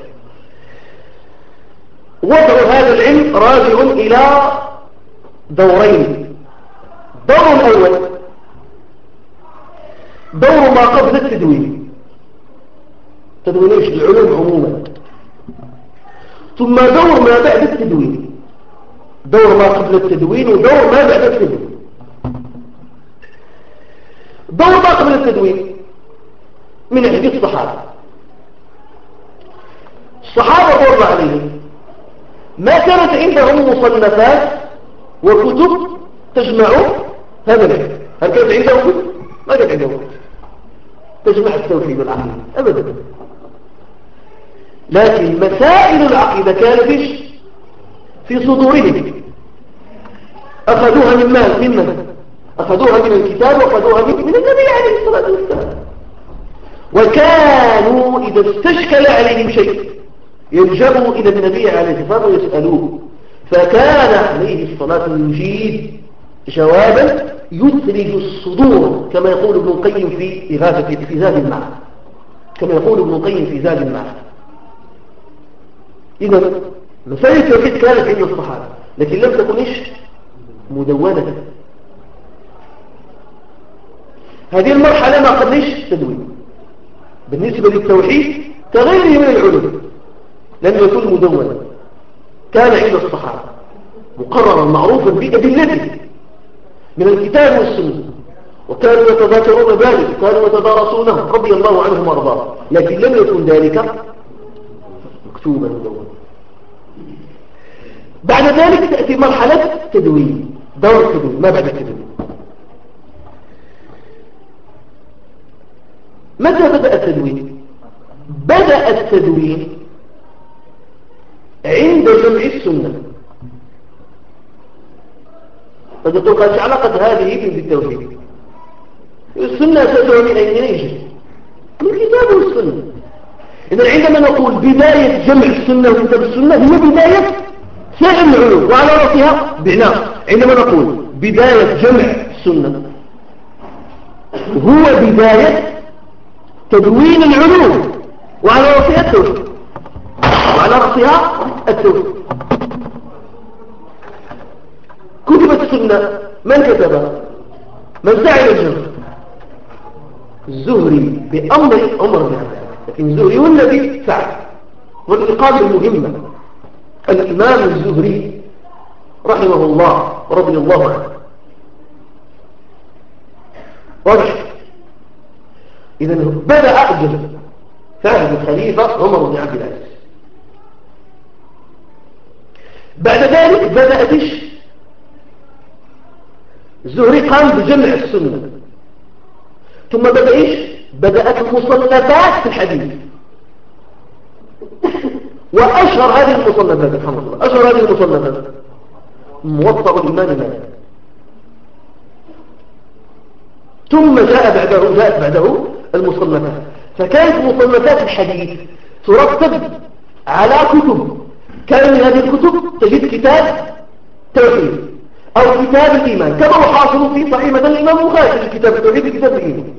B: وضع هذا العلم راجع إلى دورين. الدور الأول دور ما قبل التدوين، تدوين ايش؟ العلوم عموما. ثم دور ما بعد التدوين، دور ما قبل التدوين ودور ما بعد التدوين. دور ما قبل التدوين من عهد الصحابة. الصحابة رضي الله عليهم ما كانت عندهم مصنفات وكتب تجمع هذا العلم. هل كانت عندهم كتب؟ ما كانت عندهم كتب تجمع التوحيد والعقيدة أبدا، لكن مسائل العقيدة كانت في صدورهم، أخذوها من مال ممن أخذوها من الكتاب وأخذوها من, من النبي عليه الصلاة والسلام. وكانوا إذا استشكل عليهم شيء يلجأوا إلى النبي عليه الصلاة والسلام ويسألوه، فكان عليه الصلاة والسلام يجيب جوابا يثلج الصدور كما يقول ابن القيم في إغاثة في زاد المعنى، كما يقول ابن القيم في زاد المعنى. إذا مسائل التوحيد كانت عند الصحابة لكن لم تكن إيش مدونة. هذه المرحلة ما قبلش تدوين بالنسبة للتوحيد كغيره من العلوم، لم يكن مدونة، كان عند الصحابة مقررا معروفا بأدلته من الكتاب والسنة، وكانوا يتذاكرون ذلك وكانوا يتدارسونه رضي الله عنهم وارضاهم، لكن لم يكن ذلك مكتوبا مدونا. بعد ذلك تأتي مرحلة تدوين، دور التدوين ما بعد التدوين. متى بدأ التدوين؟ بدأ التدوين عند جمع السنة. فقد قد علاقة هذه بالتوحيد. السنة تدعو من أين يجي؟ من الكتاب والسنة. إذا عندما نقول بداية جمع السنة وكتاب السنة هي بداية سائر العلوم وعلى رأسها بعناه. عندما نقول بداية جمع السنة هو بداية تدوين العلوم وعلى رأسها التوحيد وعلى رأسها التوحيد. كتب السنة من كتبها؟ من سعى الجمع؟ الزهري بأمر عمر بن عبد العزيز، لكن الزهري هو الذي سعى والإقامة المهمة. الإمام الزهري رحمه الله ورضي الله عنه. واضح؟ إذا بدأ أجل فعل الخليفة عمر بن عبد العزيز. بعد ذلك بدأت إيش؟ الزهري قام بجمع السنة، ثم بدأ إيش؟ بدأت المصنفات في الحديث. وأشهر هذه المصنفات الحمد لله أشهر هذه المصنفات موطأ الإمام مالك، ثم جاء بعده جاءت بعده المصنفات. فكانت مصنفات الحديث ترتب على كتب. كان من هذه الكتب تجد كتاب توحيد أو كتاب الإيمان، كما هو حاصل في صحيح مثلا الإمام البخاري كتاب التوحيد وكتاب الإيمان.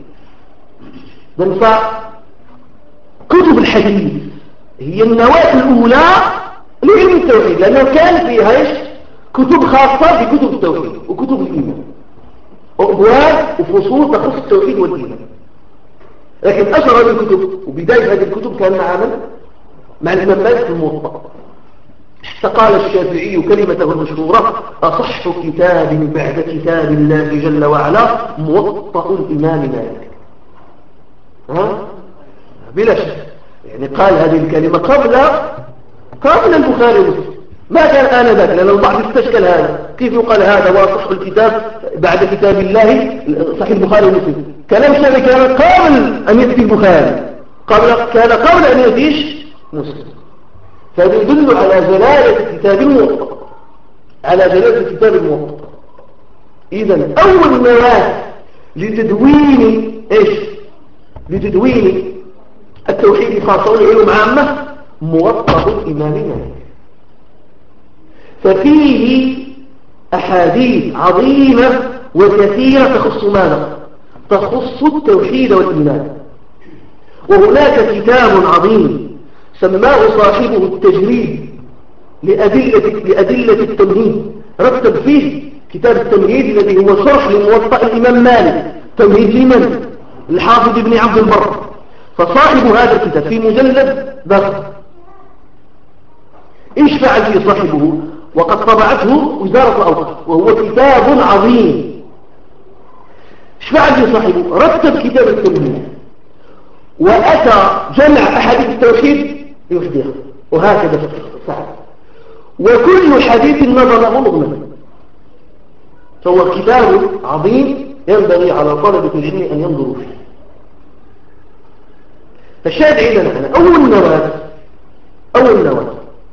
B: كتب الحديث هي النواة الأولى لعلم التوحيد، لأنه كان فيها إيش؟ كتب خاصة بكتب التوحيد وكتب الإيمان وأبواب وفصول تخص التوحيد والإيمان. لكن أشهر هذه الكتب وبداية هذه الكتب كان مع من؟ مع الإمام مالك في الموطأ. فقال الشافعي كلمته المشهورة: أصح كتاب بعد كتاب الله جل وعلا موطأ الإمام مالك. ها؟ بلا شك، يعني قال هذه الكلمة قبل قبل البخاري ومسلم، ما كان آنذاك، لأن البعض استشكل هذا، كيف يقال هذا واصح الكتاب بعد كتاب الله صحيح البخاري ومسلم؟ كلام الشافعي كان قبل أن يأتي البخاري، قبل كان قبل أن يأتيش مسلم. فهذا يدل على جلالة كتاب الموطأ، على جلالة كتاب الموطأ. إذن أول نواة لتدوين إيش؟ لتدوين التوحيد خاصة والعلوم عامة موطأ الإمام مالك. ففيه أحاديث عظيمة وكثيرة تخص ماذا؟ تخص التوحيد والإيمان. وهناك كتاب عظيم سماه صاحبه التجريد لأدلة, لأدلة التمهيد، رتب فيه كتاب التمهيد الذي هو شرح لموطأ الإمام مالك. تمهيد لمن؟ الحافظ ابن عبد البر. فصاحب هذا الكتاب في مجلد ضخم. إيش فعل فيه صاحبه؟ وقد طبعته وزارة الأوقاف، وهو كتاب عظيم. إيش فعل فيه صاحبه؟ رتب كتاب التمهيد وأتى جمع أحاديث التوحيد يفديها، وهكذا فعل. وكل حديث نظره مضمنا. فهو كتاب عظيم ينبغي على طلبة العلم أن ينظروا فيه. فالشاهد عندنا أنا أول نواة أول نواة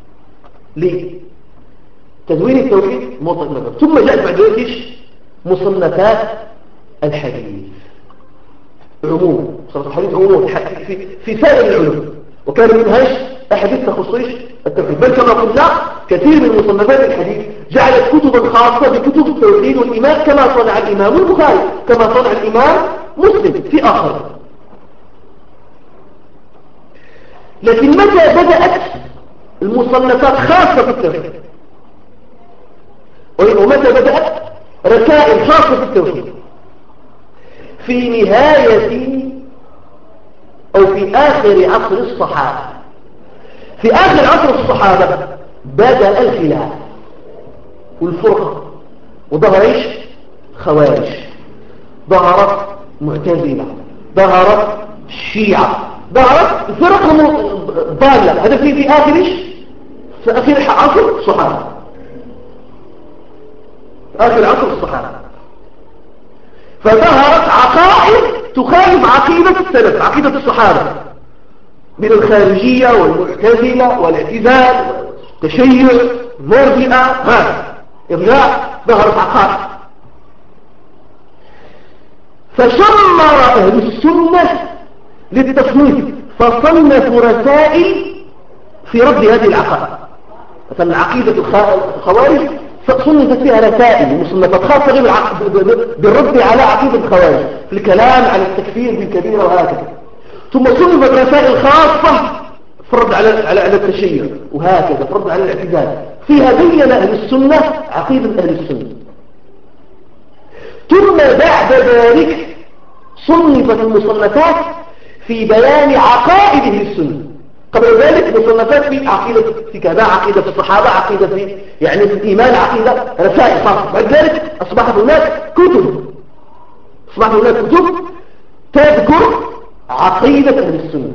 B: لتدوين التوحيد موطأ النظر. ثم جاءت بعد ذلك مصنفات الحديث عموما، مصنفات الحديث عموما في, في سائر العلوم، وكان منهاش أحاديث تخصيش التوحيد. بل كما قلنا كثير من مصنفات الحديث جعلت كتبا خاصة بكتب التوحيد والإيمان، كما صنع الإمام البخاري، كما صنع الإمام مسلم في آخر. لكن متى بدأت المصنفات خاصة في التوحيد؟ ومتى بدأت رسائل خاصة في التوحيد؟ في نهاية أو في آخر عصر الصحابة. في آخر عصر الصحابة بدأ الخلاف. والفرقة، وظهر ايش؟ خوارج، ظهرت معتزلة، ظهرت شيعة، ظهرت فرق ضالة. هذا في في آخر ايش؟ في آخر عصر الصحابة، في آخر عصر الصحابة. فظهرت عقائد تخالف عقيدة السلف، عقيدة الصحابة، من الخارجية والمعتزلة والاعتزال والتشيع المرجئة، هذا إرجاع. ظهرت عقائد فشمر أهل السنة للتصنيف، فصنفوا رسائل في رد هذه العقائد. مثلا عقيدة الخوارج صنفت فيها رسائل ومصنفات خاصة بالرد على عقيدة الخوارج، في الكلام على التكفير بالكبيرة وهكذا. ثم صنفت رسائل خاصة في الرد على على التشيع وهكذا، في الرد على الاعتزال. فيها بين أهل السنة عقيدة أهل السنة. ثم بعد ذلك صنفت المصنفات في بيان عقائد أهل السنة. قبل ذلك مصنفات في عقيدة، في كذا عقيدة في الصحابة، عقيدة في يعني في الإيمان، عقيدة، رسائل خاصة. بعد ذلك أصبحت هناك كتب، أصبحت هناك كتب تذكر عقيدة أهل السنة.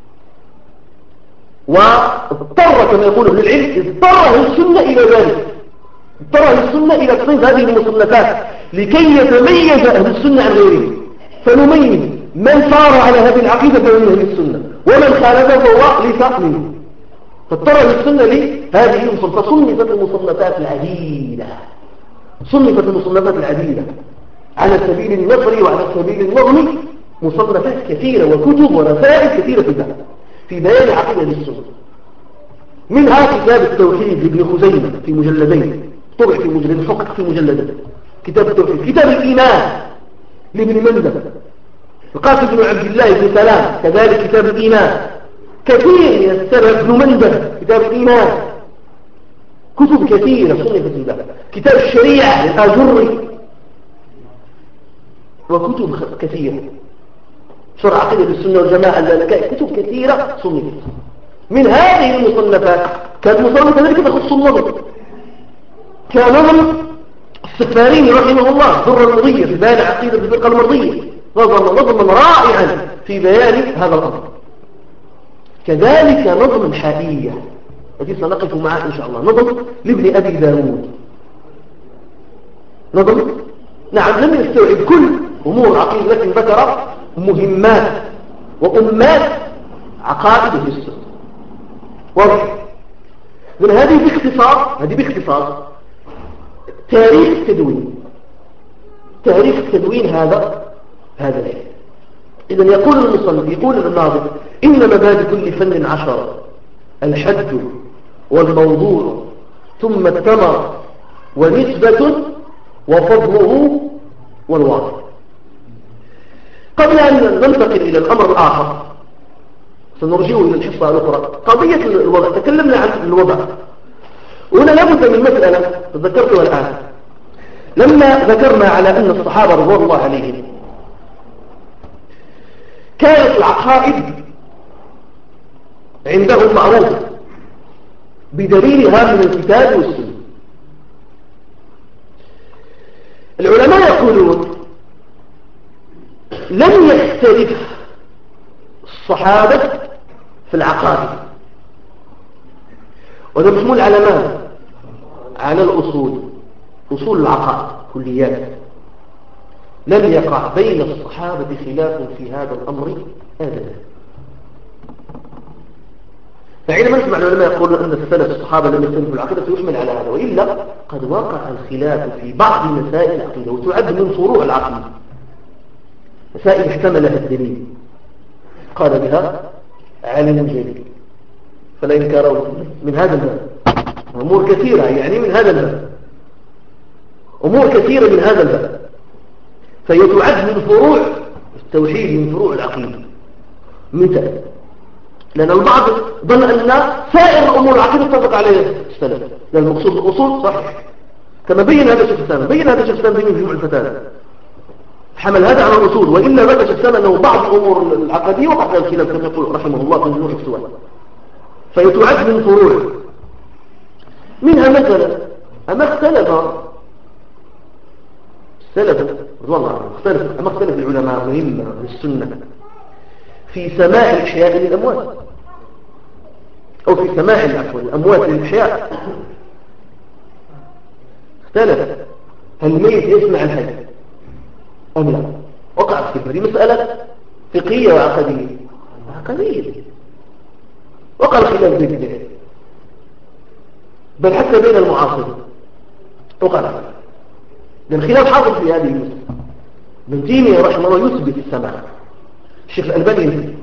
B: واضطر كما يقول ابن العلم، اضطر أهل السنة إلى ذلك، اضطر أهل السنة إلى تصنيف هذه المصنفات لكي يتميز أهل السنة عن غيرهم، فنميز من صار على هذه العقيدة من أهل السنة ومن خالفه فهو ليس منه. فاضطر أهل السنة لهذه المصنفات. فصنفت المصنفات العديدة، صنفت المصنفات العديدة على سبيل النثر وعلى سبيل النظم، مصنفات كثيرة وكتب ورسائل كثيرة في ذلك في بيان عقيدة السنة. منها كتاب التوحيد لابن خزيمة في مجلدين، طبع في مجلد، حقق في مجلدين، كتاب التوحيد. كتاب الإيمان لابن مندى، القاسم بن عبد الله بن سلام كذلك كتاب الإيمان. كثير من السلف، ابن مندى كتاب الإيمان، كتب كثيرة صنفت في ذلك. كتاب الشريعة للآجري، وكتب كثيرة، شرع عقيدة السنة والجماعة اللالكائي، كتب كثيرة صنفت. من هذه المصنفات كانت مصنفة كذلك تخص النظر، كنظم السفاريني رحمه الله در المرضية في بيان عقيدة الفرقة المرضية، نظم نظما رائعا في بيان هذا الأمر. كذلك نظم الحائية التي سنقف معها إن شاء الله، نظم لابن أبي داود، نظم نعم لم يستوعب كل أمور عقيدة، لكن ذكر مهمات وأمات عقائد أهل السنة. واضح؟ من هذه باختصار، هذه باختصار تاريخ التدوين. تاريخ التدوين هذا هذا الشيء. إذن يقول المصنف، يقول الناظم: إن مبادئ كل فن عشرة، الحد والموضوع ثم الثمر ونسبة وفضله والواقع. قبل أن ننتقل إلى الأمر الآخر سنرجعه إلى الحصة الأخرى، قضية الوضع. تكلمنا عن الوضع، وهنا لابد من مسألة تذكرتها الآن. لما ذكرنا على أن الصحابة رضوان الله عليهم كانت العقائد عندهم معروفة بدليلها من الكتاب والسنة. العلماء يقولون لم يختلف الصحابة في العقائد، وهذا محمول على ماذا؟ على الأصول، أصول العقائد كليات. لم يقع بين الصحابة خلاف في هذا الأمر أبدا. فعندما نسمع العلماء يقولون أن السلف الصحابة لم يختلفوا العقيدة يحمل على هذا، وإلا قد وقع الخلاف في بعض مسائل العقيدة وتعد من فروع العقيدة، مسائل احتملها الدليل قال بها عالم جليل فلا إنكار من هذا الباب. أمور كثيرة يعني من هذا الباب، أمور كثيرة من هذا الباب، فهي تعد من فروع التوحيد، من فروع العقيدة. مثال، لأن البعض ظن أن سائر أمور العقيدة اتفق عليها السلف، لأن المقصود الأصول صحيح كما بين هذا الشيخ الإسلام، بين هذا الشيخ الإسلام في مجموع الفتاوى، حمل هذا على الأصول. وإلا ذكر الشيخ الإسلام أنه بعض الأمور العقدية وقع فيها الخلاف كما يقول رحمه الله في مجموع الفتاوى، فهي تعد من فروع. منها مثلا أما اختلف اختلف والله اختلف أما اختلف العلماء مهمة للسنة في سماع الإحياء للأموات أو في سماع العفو الأموات للإحياء. اختلف هل الميت يسمع الحي أم لا؟ وقعت في هذه مسألة فقهية وعقدية عقدية وقع الخلاف بين بل حتى بين المعاصرين وقع الخلاف لأن الخلاف حاصل في هذه المسألة. ابن تيمية رحمه الله يثبت السماع، الشيخ الألباني يثبت،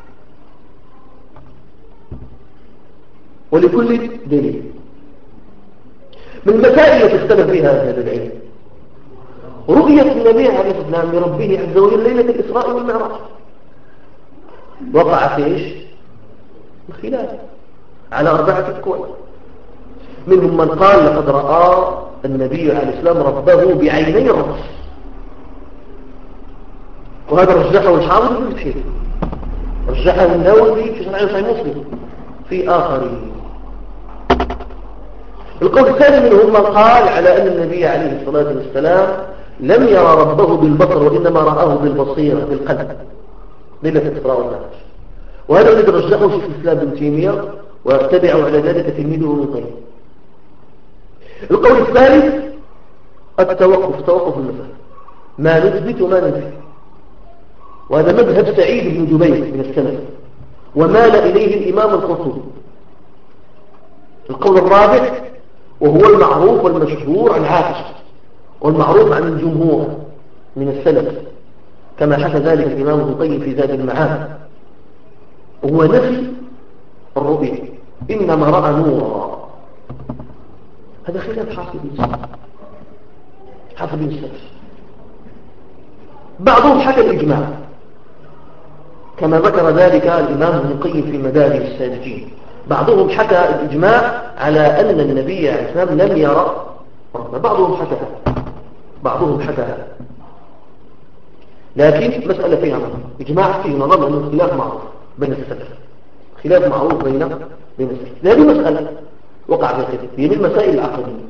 B: ولكل دليل. من المسائل التي اختلف فيها أهل العلم رؤية النبي عليه الصلاة والسلام لربه عز وجل ليلة الإسراء والمعراج، وقع في ايش؟ الخلاف على أربعة أقوال. منهم من قال لقد رأى النبي عليه السلام ربه بعيني الرأس، وهذا رجحه الحافظ في الفتح، رجحه النووي في شرح صحيح مسلم في آخرين. القول الثاني منهم من قال على أن النبي عليه الصلاة والسلام لم يرى ربه بالبصر وإنما رآه بالبصيرة بالقلب ليلة الإسراء والمعراج، وهذا الذي رجحه شيخ الإسلام ابن تيمية واتبعوا على ذلك تلميذه ابن القيم. القول الثالث التوقف، توقف المسألة، ما نثبت وما ننفي، وهذا مذهب سعيد بن جبير من السلف ومال إليه الإمام القرطبي. القول الرابع وهو المعروف والمشهور عن عائشة والمعروف عن الجمهور من السلف كما حكى ذلك الإمام ابن القيم في زاد المعاد، وهو نفي الرؤية، إنما رأى نورا. هذا خلاف حاصل بالسلف، حاصل بالسلف. بعضهم حكى الإجماع كما ذكر ذلك الإمام ابن القيم في مدارج السالكين. بعضهم حكى الإجماع على أن النبي عليه السلام لم يرى، بعضهم حكى بعضهم حكى لكن مسألة فيها نظر، إجماع فيه نظر لأنه خلاف معروف بين السلف، خلاف معروف بين بين السلف. هذه مسألة وقع في الخلاف، هي من المسائل العقدية.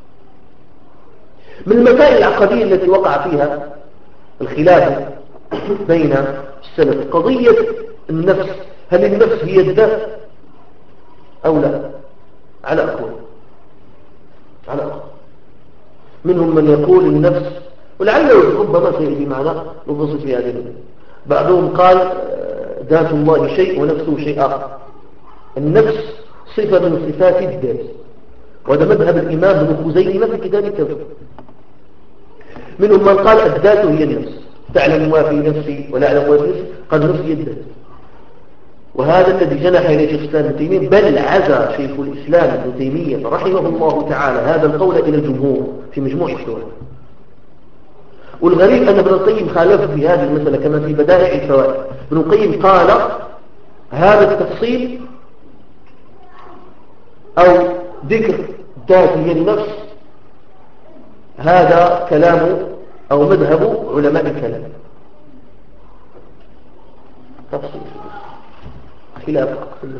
B: من المسائل العقدية التي وقع فيها الخلاف بين السلف قضية النفس، هل النفس هي الذات أو لا؟ على أقوال على أقوال منهم من يقول النفس، ولعله ربما سيأتي معنا نبسط في هذه الأمور. بعضهم قال ذات الله شيء ونفسه شيء آخر، النفس صفة من صفات الذات، وهذا مذهب الإمام ابن خزيمة في كتاب التوحيد. منهم من قال الذات هي النفس، تعلم ما في نفسي ولا أعلم ما في نفسي، قال نفسي الذات، وهذا الذي جنح إليه شيخ الإسلام ابن تيمية، بل عزى شيخ الإسلام ابن تيمية رحمه الله تعالى هذا القول إلى الجمهور في مجموع الفتاوى. والغريب أن ابن القيم خالف في هذه المسألة كما في بدائع الفوائد. ابن القيم قال هذا التفصيل أو ذكر ذات هي النفس هذا كلام أو مذهب علماء الكلام، تفصيل خلاف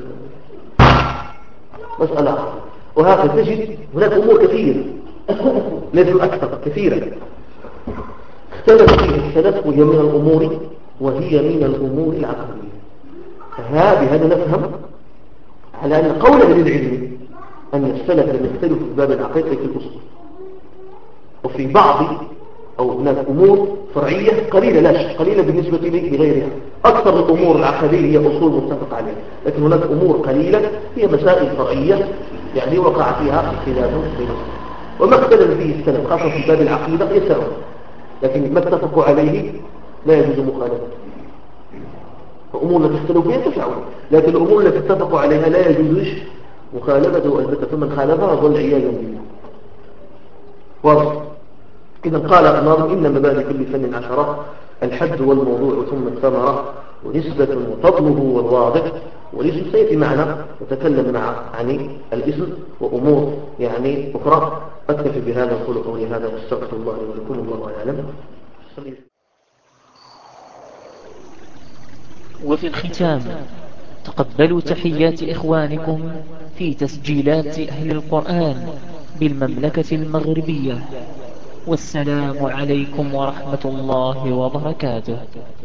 B: مسألة. وهكذا تجد هناك أمور كثيرة ليس أكثر كثيرة اختلف فيها السلف، وهي من الأمور وهي من الأمور العقلية. فهذا نفهم على أن قول أهل العلم أن السلف لم يختلف في باب العقيدة في الأصول، وفي بعض أو هناك أمور فرعية قليلة، لا شك قليلة بالنسبة لغيرها. أكثر الأمور العقدية هي أصول متفق عليها، لكن هناك أمور قليلة هي مسائل فرعية يعني وقع فيها خلاف بينهم. وما اختلف فيه السلف خاصة في باب العقيدة يسر، لكن ما اتفقوا عليه لا يجوز مخالفته. الأمور التي اختلفوا فيها تفعل، لكن الأمور التي اتفقوا عليها لا يجوز مخالفته، البتة فمن خالفها ضل عياذا بالله. واضح؟ إذا قال الناظم إن مبادئ كل فن عشرة، الحد والموضوع ثم الثمرة، ونسبة وفضله والواضح. والاسم سيأتي معنا وتكلم مع عن الاسم وأمور يعني أخرى. أكتفي بهذا أقول قولي هذا واستغفر الله ولكم، الله يعلم.
A: وفي الختام تقبلوا تحيات إخوانكم في تسجيلات أهل القرآن بالمملكة المغربية. والسلام عليكم ورحمة الله وبركاته.